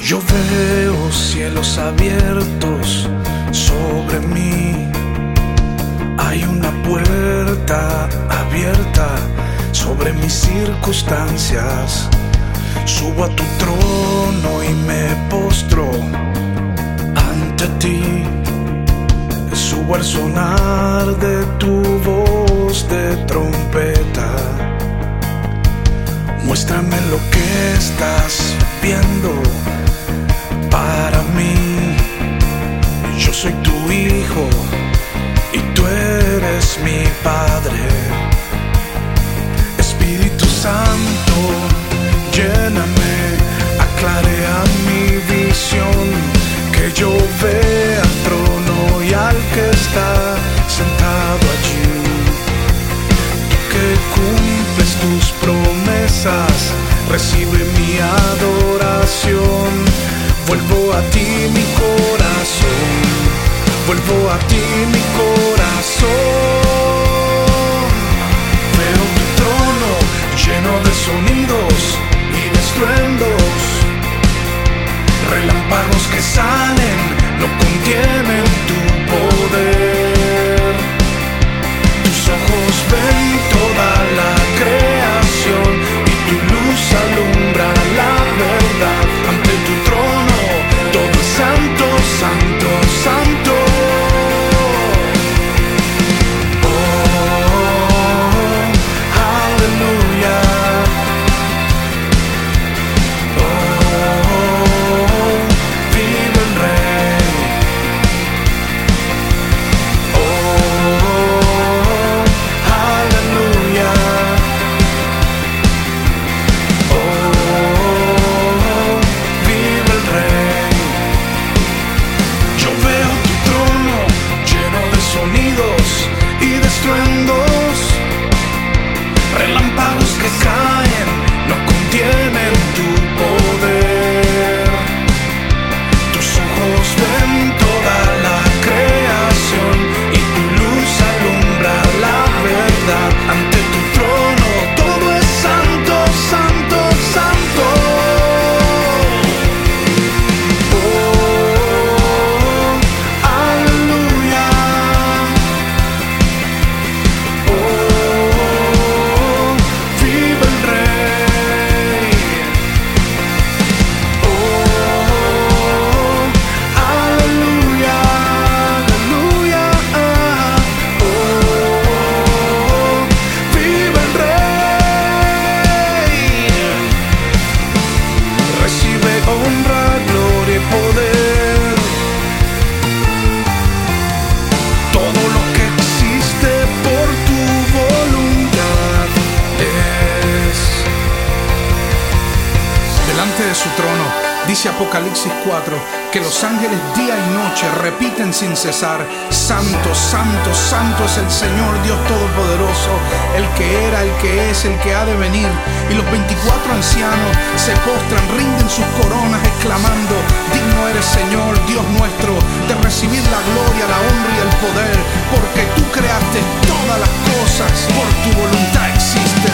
Yo veo cielos abiertos sobre mí. Hay una puerta abierta sobre mis circunstancias. Subo a tu trono y me postro ante ti. Subo al sonar de tu voz de trompeta. Muéstrame lo que estás viendo para mí. Yo soy tu hijo y tú eres mi padre. Espíritu Santo, lléname, aclarea mi visión, que yo vea al trono y al que está sentado allí. Tú que cumples tus promesas, recibe mi adoración. Vuelvo a ti mi corazón, vuelvo a ti mi corazón. Veo tu trono lleno de sonidos y de estruendos. Relámpagos que salen, no contienen tu poder. Tus ojos ven toda la creación y tu luz alumbra la verdad. Ante tu trono todo es santo, santo, santo. Relámpagos que caen, no contienen tu poder. Tus ojos ven toda la creación y tu luz alumbra la verdad. Ante tu trono todo es santo, santo, santo. Oh, aleluya. De su trono, dice Apocalipsis 4, que los ángeles día y noche repiten sin cesar: Santo, Santo, Santo es el Señor Dios Todopoderoso, el que era, el que es, el que ha de venir. Y los 24 ancianos se postran, rinden sus coronas, exclamando: Digno eres, Señor, Dios nuestro, de recibir la gloria, la honra y el poder, porque tú creaste todas las cosas, por tu voluntad existen